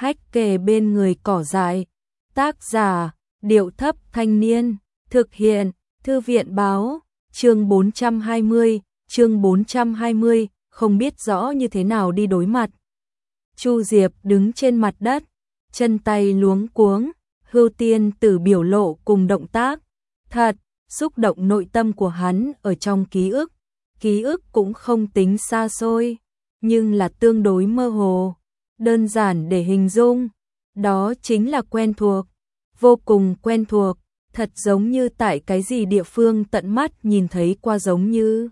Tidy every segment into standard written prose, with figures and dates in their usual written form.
hách kề bên người cỏ dại. Tác giả, Điệu Thấp Thanh Niên, thực hiện, Thư viện Báo, chương 420, không biết rõ như thế nào đi đối mặt. Chu Diệp đứng trên mặt đất, chân tay luống cuống, Hưu Tiên Tử biểu lộ cùng động tác. Thật, xúc động nội tâm của hắn ở trong ký ức cũng không tính xa xôi, nhưng là tương đối mơ hồ, đơn giản để hình dung, đó chính là quen thuộc, vô cùng quen thuộc, thật giống như tại cái gì địa phương tận mắt nhìn thấy qua giống như.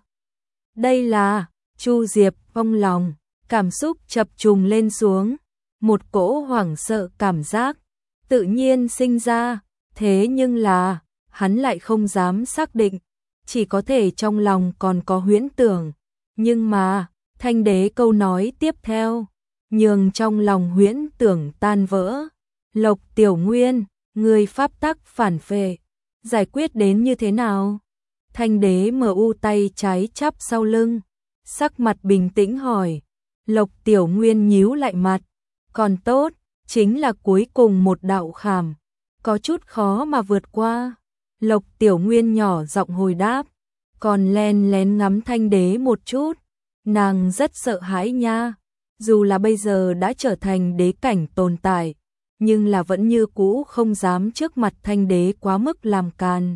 Đây là, Chu Diệp vong lòng, cảm xúc chập trùng lên xuống, một cỗ hoảng sợ cảm giác tự nhiên sinh ra, thế nhưng là, hắn lại không dám xác định, chỉ có thể trong lòng còn có huyễn tưởng, nhưng mà, Thanh Đế câu nói tiếp theo, nhường trong lòng huyễn tưởng tan vỡ. Lộc Tiểu Nguyên, người pháp tắc phản phệ, giải quyết đến như thế nào? Thanh Đế mở tay trái chắp sau lưng, sắc mặt bình tĩnh hỏi. Lộc Tiểu Nguyên nhíu lại mặt, còn tốt, chính là cuối cùng một đạo khảm, có chút khó mà vượt qua. Lộc Tiểu Nguyên nhỏ giọng hồi đáp, còn len lén ngắm Thanh Đế một chút, nàng rất sợ hãi nha, dù là bây giờ đã trở thành đế cảnh tồn tại, nhưng là vẫn như cũ không dám trước mặt Thanh Đế quá mức làm càn.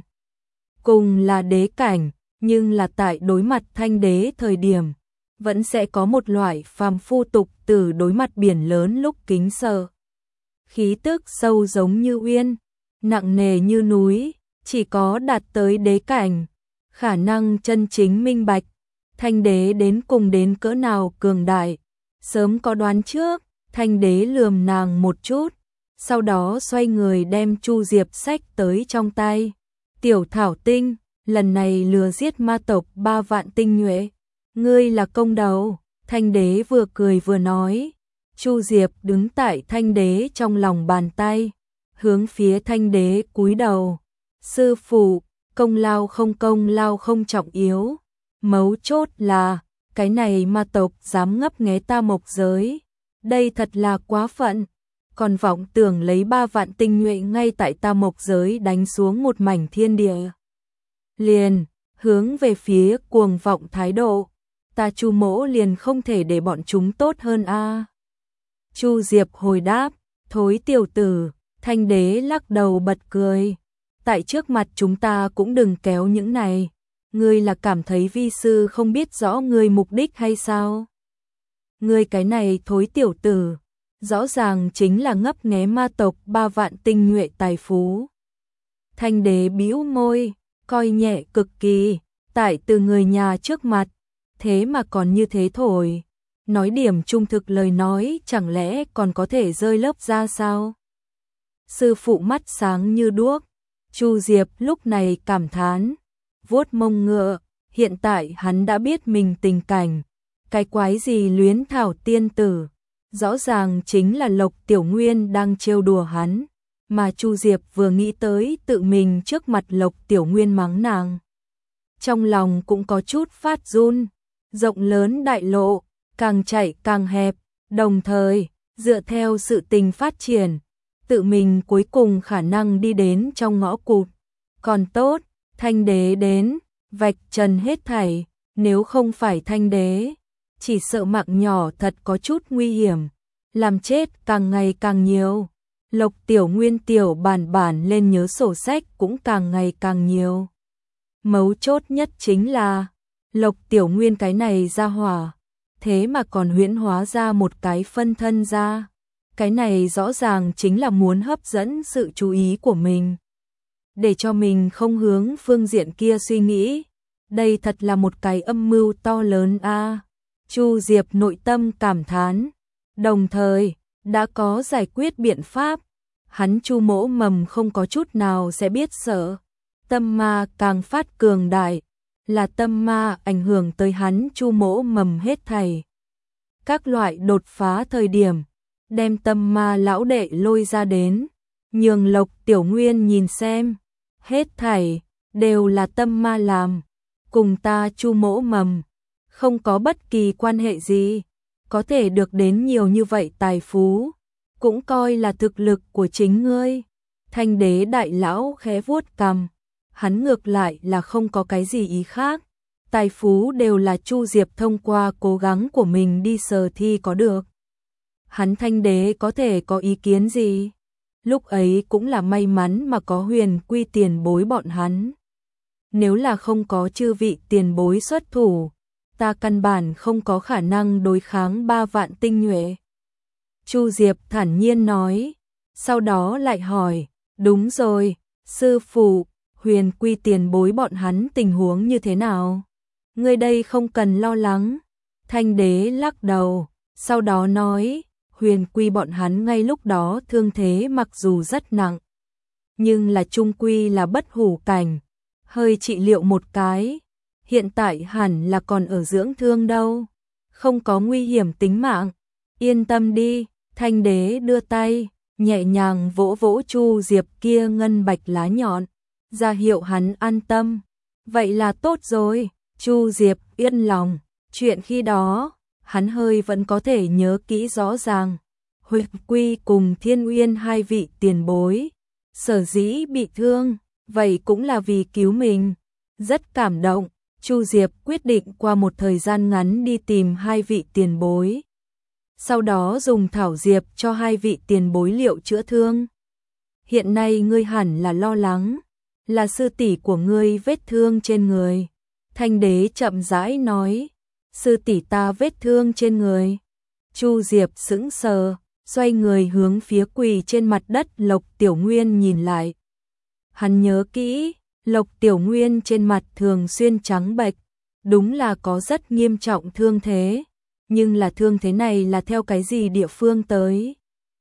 Cùng là đế cảnh, nhưng là tại đối mặt Thanh Đế thời điểm, vẫn sẽ có một loại phàm phu tục tử đối mặt biển lớn lúc kính sợ. Khí tức sâu giống như uyên, nặng nề như núi, chỉ có đạt tới đế cảnh, khả năng chân chính minh bạch, Thanh Đế đến cùng đến cỡ nào cường đại. Sớm có đoán trước, Thanh Đế lườm nàng một chút, sau đó xoay người đem Chu Diệp xách tới trong tay. Tiểu Thảo Tinh, lần này lừa giết ma tộc 3 vạn tinh nhuệ, ngươi là công đầu. Thanh Đế vừa cười vừa nói. Chu Diệp đứng tại Thanh Đế trong lòng bàn tay, hướng phía Thanh Đế cúi đầu. Sư phụ, công lao không trọng yếu, mấu chốt là cái này ma tộc dám ngấp nghé ta mộc giới, đây thật là quá phận, còn vọng tưởng lấy 3 vạn tinh nhuệ ngay tại ta mộc giới đánh xuống một mảnh thiên địa. Liền, hướng về phía cuồng vọng thái độ, ta Chu mỗ liền không thể để bọn chúng tốt hơn a. Chu Diệp hồi đáp, thối tiểu tử. Thanh Đế lắc đầu bật cười, tại trước mặt chúng ta cũng đừng kéo những này. Ngươi là cảm thấy vi sư không biết rõ ngươi mục đích hay sao? Ngươi cái này thối tiểu tử, rõ ràng chính là ngấp nghé ma tộc 3 vạn tinh nhuệ tài phú. Thanh Đế bĩu môi, coi nhẹ cực kỳ, tại từ người nhà trước mặt, thế mà còn như thế thổi. Nói điểm trung thực lời nói chẳng lẽ còn có thể rơi lớp ra sao? Sư phụ mắt sáng như đuốc, Chu Diệp lúc này cảm thán, vuốt mông ngựa, hiện tại hắn đã biết mình tình cảnh, cái quái gì luyến thảo tiên tử, rõ ràng chính là Lộc Tiểu Nguyên đang trêu đùa hắn, mà Chu Diệp vừa nghĩ tới tự mình trước mặt Lộc Tiểu Nguyên mắng nàng. Trong lòng cũng có chút phát run, rộng lớn đại lộ, càng chạy càng hẹp, đồng thời, dựa theo sự tình phát triển, tự mình cuối cùng khả năng đi đến trong ngõ cụt. Còn tốt, Thanh Đế đến, vạch trần hết thảy, nếu không phải Thanh Đế, chỉ sợ mạng nhỏ thật có chút nguy hiểm, làm chết càng ngày càng nhiều. Lộc Tiểu Nguyên tiểu bản lên nhớ sổ sách cũng càng ngày càng nhiều. Mấu chốt nhất chính là, Lộc Tiểu Nguyên cái này ra hỏa, thế mà còn huyễn hóa ra một cái phân thân ra. Cái này rõ ràng chính là muốn hấp dẫn sự chú ý của mình, để cho mình không hướng phương diện kia suy nghĩ. Đây thật là một cái âm mưu to lớn a. Chu Diệp nội tâm cảm thán, đồng thời đã có giải quyết biện pháp. Hắn Chu mỗ mầm không có chút nào sẽ biết sợ. Tâm ma càng phát cường đại, là tâm ma ảnh hưởng tới hắn Chu mỗ mầm hết thảy. Các loại đột phá thời điểm, đem tâm ma lão đệ lôi ra đến, nhường Lộc Tiểu Nguyên nhìn xem, hết thảy đều là tâm ma làm, cùng ta Chu mỗ mầm không có bất kỳ quan hệ gì, có thể được đến nhiều như vậy tài phú, cũng coi là thực lực của chính ngươi. Thanh đế đại lão khẽ vuốt cằm, hắn ngược lại là không có cái gì ý khác. Tài phú đều là Chu Diệp thông qua cố gắng của mình đi sờ thi có được. Hắn Thanh đế có thể có ý kiến gì? Lúc ấy cũng là may mắn mà có Huyền Quy tiền bối bọn hắn. Nếu là không có chư vị tiền bối xuất thủ, ta căn bản không có khả năng đối kháng 3 vạn tinh nhuệ. Chu Diệp thản nhiên nói, sau đó lại hỏi, đúng rồi, sư phụ, Huyền Quy tiền bối bọn hắn tình huống như thế nào? Ngươi đây không cần lo lắng. Thanh đế lắc đầu, sau đó nói, Huyền Quy bọn hắn ngay lúc đó thương thế mặc dù rất nặng, nhưng là trung quy là bất hủ cảnh, hơi trị liệu một cái, hiện tại hẳn là còn ở dưỡng thương đâu, không có nguy hiểm tính mạng, yên tâm đi. Thanh đế đưa tay, nhẹ nhàng vỗ vỗ Chu Diệp kia ngân bạch lá nhọn, ra hiệu hắn an tâm. Vậy là tốt rồi, Chu Diệp yên lòng, chuyện khi đó, hắn hơi vẫn có thể nhớ kỹ rõ ràng. Huyền Quy cùng Thiên Uyên hai vị tiền bối, sở dĩ bị thương, vậy cũng là vì cứu mình. Rất cảm động, Chu Diệp quyết định qua một thời gian ngắn đi tìm hai vị tiền bối. Sau đó dùng thảo diệp cho hai vị tiền bối liệu chữa thương. Hiện nay ngươi hẳn là lo lắng, là sư tỷ của ngươi vết thương trên người. Thanh đế chậm rãi nói, sư tỷ ta vết thương trên người. Chu Diệp sững sờ, xoay người hướng phía quỳ trên mặt đất Lộc Tiểu Nguyên nhìn lại. Hắn nhớ kỹ, Lộc Tiểu Nguyên trên mặt thường xuyên trắng bệch, đúng là có rất nghiêm trọng thương thế. Nhưng là thương thế này là theo cái gì địa phương tới?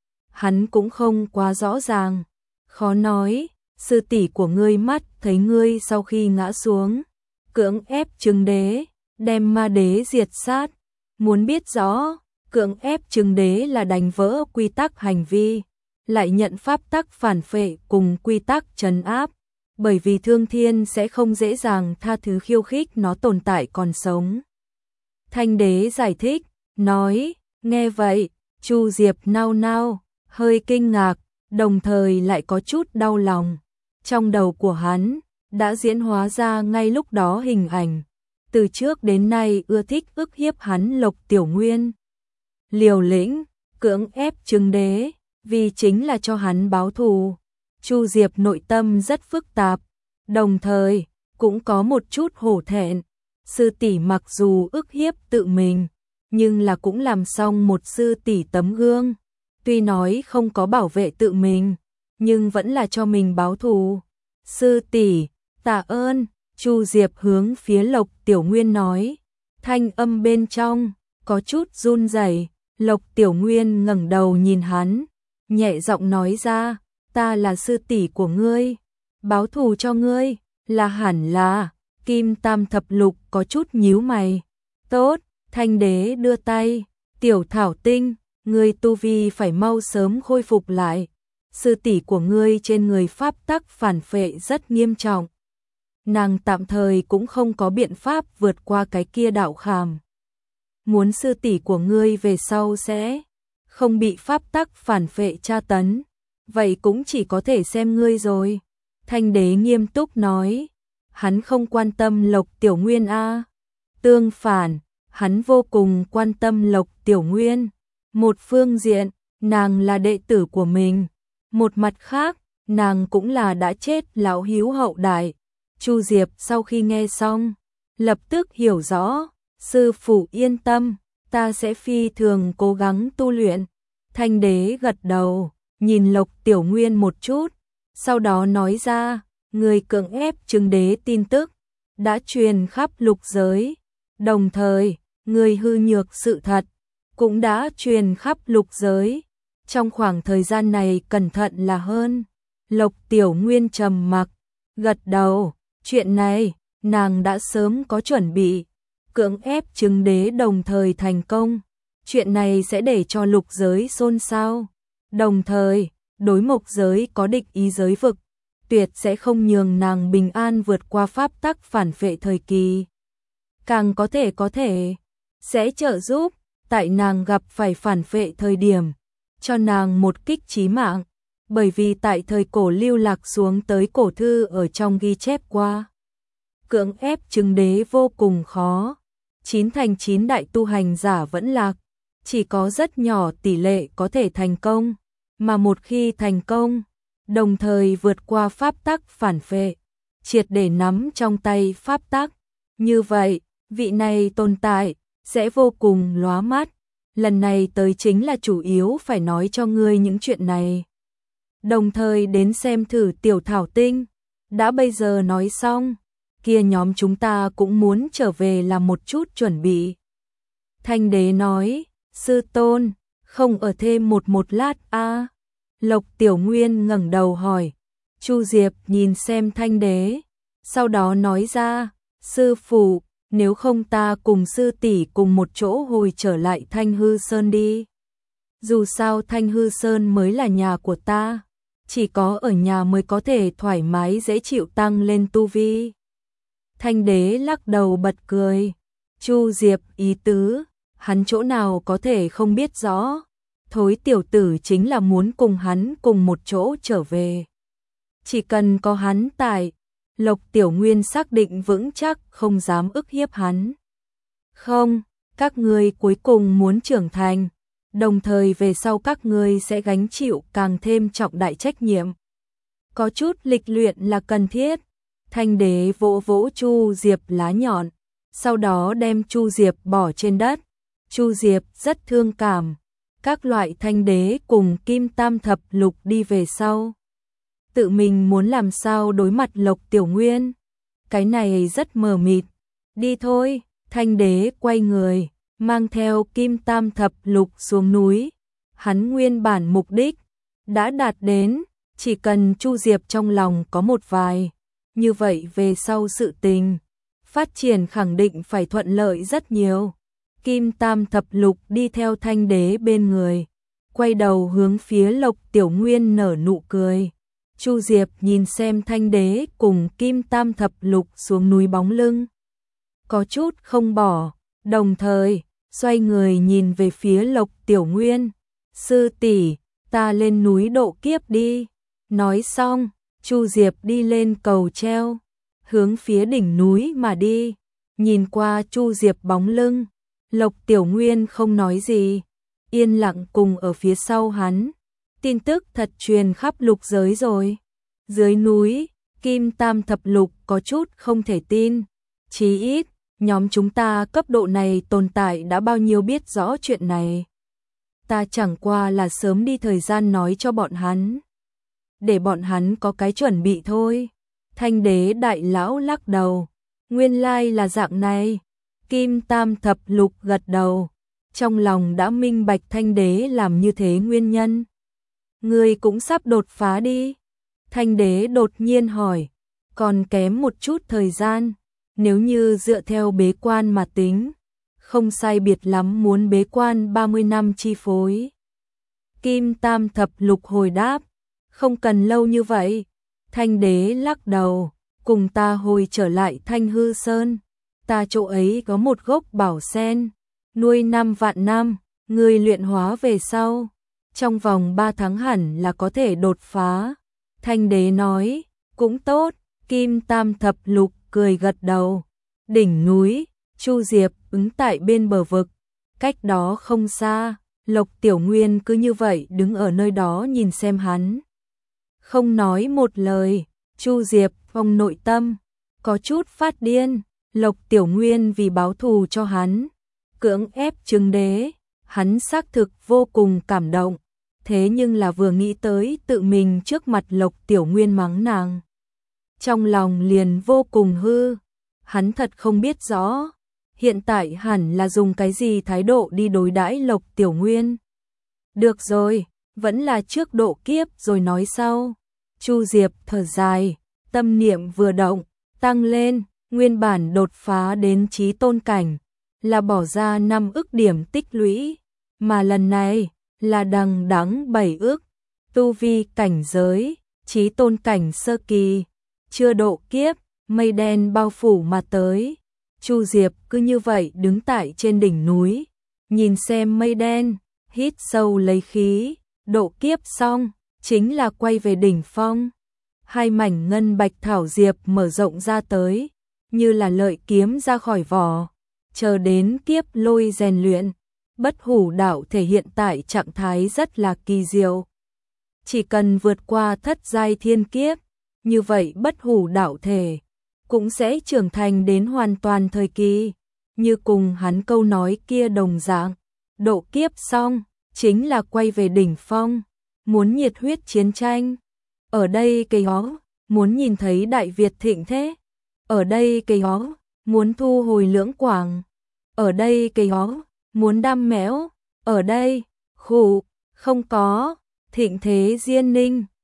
Hắn cũng không quá rõ ràng, khó nói, sư tỷ của ngươi mắt thấy ngươi sau khi ngã xuống, cưỡng ép Trừng Đế, đem ma đế diệt sát. Muốn biết rõ, cưỡng ép Trừng Đế là đánh vỡ quy tắc hành vi, lại nhận pháp tắc phản phệ cùng quy tắc trấn áp, bởi vì Thương Thiên sẽ không dễ dàng tha thứ khiêu khích nó tồn tại còn sống. Thanh đế giải thích, nói, nghe vậy, Chu Diệp nao nao, hơi kinh ngạc, đồng thời lại có chút đau lòng. Trong đầu của hắn, đã diễn hóa ra ngay lúc đó hình ảnh, từ trước đến nay ưa thích ức hiếp hắn Lộc Tiểu Nguyên. Liều lĩnh, cưỡng ép Trừng Đế, vì chính là cho hắn báo thù. Chu Diệp nội tâm rất phức tạp, đồng thời, cũng có một chút hổ thẹn. Sư tỷ mặc dù ức hiếp tự mình, nhưng là cũng làm xong một sư tỷ tấm gương. Tuy nói không có bảo vệ tự mình, nhưng vẫn là cho mình báo thù. Sư tỷ, tạ ơn, Chu Diệp hướng phía Lộc Tiểu Nguyên nói. Thanh âm bên trong, có chút run rẩy. Lộc Tiểu Nguyên ngẩng đầu nhìn hắn, nhẹ giọng nói ra, ta là sư tỷ của ngươi, báo thù cho ngươi, là hẳn là. Kim Tam Thập Lục có chút nhíu mày. Tốt, Thanh đế đưa tay, Tiểu Thảo Tinh, ngươi tu vi phải mau sớm khôi phục lại. Sư tỷ của ngươi trên người pháp tắc phản phệ rất nghiêm trọng. Nàng tạm thời cũng không có biện pháp vượt qua cái kia đạo khảm. Muốn sư tỷ của ngươi về sau sẽ không bị pháp tắc phản phệ tra tấn, vậy cũng chỉ có thể xem ngươi rồi. Thanh đế nghiêm túc nói. Hắn không quan tâm Lộc Tiểu Nguyên a. Tương phản, hắn vô cùng quan tâm Lộc Tiểu Nguyên. Một phương diện, nàng là đệ tử của mình. Một mặt khác, nàng cũng là đã chết lão hiếu hậu đại. Chu Diệp sau khi nghe xong, lập tức hiểu rõ. Sư phụ yên tâm, ta sẽ phi thường cố gắng tu luyện. Thanh đế gật đầu, nhìn Lộc Tiểu Nguyên một chút, sau đó nói ra. Người cưỡng ép Trừng Đế tin tức đã truyền khắp lục giới, đồng thời, người hư nhược sự thật cũng đã truyền khắp lục giới. Trong khoảng thời gian này cẩn thận là hơn. Lộc Tiểu Nguyên trầm mặc, gật đầu, chuyện này nàng đã sớm có chuẩn bị. Cưỡng ép Trừng Đế đồng thời thành công, chuyện này sẽ để cho lục giới xôn xao. Đồng thời, đối mộc giới có địch ý giới vực, tuyệt sẽ không nhường nàng bình an vượt qua pháp tắc phản phệ thời kỳ. Càng có thể sẽ trợ giúp, tại nàng gặp phải phản phệ thời điểm, cho nàng một kích chí mạng, bởi vì tại thời cổ lưu lạc xuống tới cổ thư ở trong ghi chép qua. Cưỡng ép chứng đế vô cùng khó, 9 thành 9 đại tu hành giả vẫn lạc, chỉ có rất nhỏ tỷ lệ có thể thành công, mà một khi thành công, đồng thời vượt qua pháp tắc phản phệ, triệt để nắm trong tay pháp tắc. Như vậy, vị này tồn tại sẽ vô cùng lóa mắt. Lần này tới chính là chủ yếu phải nói cho ngươi những chuyện này. Đồng thời đến xem thử tiểu thảo tinh. Đã bây giờ nói xong, kia nhóm chúng ta cũng muốn trở về làm một chút chuẩn bị. Thanh đế nói, sư tôn, không ở thêm một lát a? Lộc Tiểu Nguyên ngẩng đầu hỏi. Chu Diệp nhìn xem Thanh đế, sau đó nói ra, sư phụ, nếu không ta cùng sư tỷ cùng một chỗ hồi trở lại Thanh Hư Sơn đi. Dù sao Thanh Hư Sơn mới là nhà của ta, chỉ có ở nhà mới có thể thoải mái dễ chịu tăng lên tu vi. Thanh đế lắc đầu bật cười. Chu Diệp ý tứ, hắn chỗ nào có thể không biết rõ. Thối tiểu tử chính là muốn cùng hắn cùng một chỗ trở về. Chỉ cần có hắn tại, Lộc Tiểu Nguyên xác định vững chắc không dám ức hiếp hắn. Không, các ngươi cuối cùng muốn trưởng thành, đồng thời về sau các ngươi sẽ gánh chịu càng thêm trọng đại trách nhiệm. Có chút lịch luyện là cần thiết. Thanh đế vỗ vỗ Chu Diệp lá nhọn, sau đó đem Chu Diệp bỏ trên đất. Chu Diệp rất thương cảm. Các loại Thanh đế cùng Kim Tam Thập Lục đi về sau. Tự mình muốn làm sao đối mặt Lộc Tiểu Nguyên. Cái này rất mờ mịt. Đi thôi, Thanh đế quay người, mang theo Kim Tam Thập Lục xuống núi. Hắn nguyên bản mục đích đã đạt đến, chỉ cần Chu Diệp trong lòng có một vài. Như vậy về sau sự tình, phát triển khẳng định phải thuận lợi rất nhiều. Kim Tam Thập Lục đi theo Thanh đế bên người, quay đầu hướng phía Lộc Tiểu Nguyên nở nụ cười. Chu Diệp nhìn xem Thanh đế cùng Kim Tam Thập Lục xuống núi bóng lưng, có chút không bỏ, đồng thời xoay người nhìn về phía Lộc Tiểu Nguyên. Sư tỷ, ta lên núi độ kiếp đi. Nói xong, Chu Diệp đi lên cầu treo, hướng phía đỉnh núi mà đi. Nhìn qua Chu Diệp bóng lưng, Lộc Tiểu Nguyên không nói gì, yên lặng cùng ở phía sau hắn. Tin tức thật truyền khắp lục giới rồi. Dưới núi, Kim Tam Thập Lục có chút không thể tin. Chí ít, nhóm chúng ta cấp độ này tồn tại đã bao nhiêu biết rõ chuyện này. Ta chẳng qua là sớm đi thời gian nói cho bọn hắn, để bọn hắn có cái chuẩn bị thôi. Thanh đế đại lão lắc đầu. Nguyên lai là dạng này. Kim Tam Thập Lục gật đầu, trong lòng đã minh bạch Thanh đế làm như thế nguyên nhân. Ngươi cũng sắp đột phá đi. Thanh đế đột nhiên hỏi. Còn kém một chút thời gian, nếu như dựa theo bế quan mà tính, không sai biệt lắm muốn bế quan 30 năm chi phối. Kim Tam Thập Lục hồi đáp. Không cần lâu như vậy. Thanh đế lắc đầu. Cùng ta hồi trở lại Thanh Hư Sơn. Ta chỗ ấy có một gốc bảo sen, nuôi 5 vạn năm, ngươi luyện hóa về sau, trong vòng 3 tháng hẳn là có thể đột phá. Thanh đế nói, cũng tốt. Kim Tam Thập Lục cười gật đầu. Đỉnh núi, Chu Diệp ứng tại bên bờ vực, cách đó không xa. Lộc Tiểu Nguyên cứ như vậy đứng ở nơi đó nhìn xem hắn, không nói một lời. Chu Diệp trong nội tâm có chút phát điên. Lộc Tiểu Nguyên vì báo thù cho hắn, cưỡng ép chứng đế, hắn xác thực vô cùng cảm động. Thế nhưng là vừa nghĩ tới tự mình trước mặt Lộc Tiểu Nguyên mắng nàng, trong lòng liền vô cùng hư. Hắn thật không biết rõ hiện tại hẳn là dùng cái gì thái độ đi đối đãi Lộc Tiểu Nguyên. Được rồi, vẫn là trước độ kiếp rồi nói sau. Chu Diệp thở dài, tâm niệm vừa động, tăng lên. Nguyên bản đột phá đến chí tôn cảnh là bỏ ra 5 ức điểm tích lũy, mà lần này là đằng đẵng 7 ức. Tu vi cảnh giới chí tôn cảnh sơ kỳ, chưa độ kiếp, mây đen bao phủ mà tới. Chu Diệp cứ như vậy đứng tại trên đỉnh núi, nhìn xem mây đen, hít sâu lấy khí, độ kiếp xong, chính là quay về đỉnh phong. Hai mảnh ngân bạch thảo diệp mở rộng ra tới, như là lợi kiếm ra khỏi vỏ, chờ đến kiếp lôi rèn luyện. Bất hủ đạo thể hiện tại trạng thái rất là kỳ diệu. Chỉ cần vượt qua thất giai thiên kiếp, như vậy bất hủ đạo thể cũng sẽ trưởng thành đến hoàn toàn thời kỳ, như cùng hắn câu nói kia đồng dạng, độ kiếp xong, chính là quay về đỉnh phong, muốn nhiệt huyết chiến tranh. Ở đây cây ó, muốn nhìn thấy Đại Việt thịnh thế. Ở đây cây ó, muốn thu hồi Lưỡng Quảng. Ở đây cây ó, muốn đam mẽo. Ở đây, khụ, không có, thịnh thế Diên Ninh.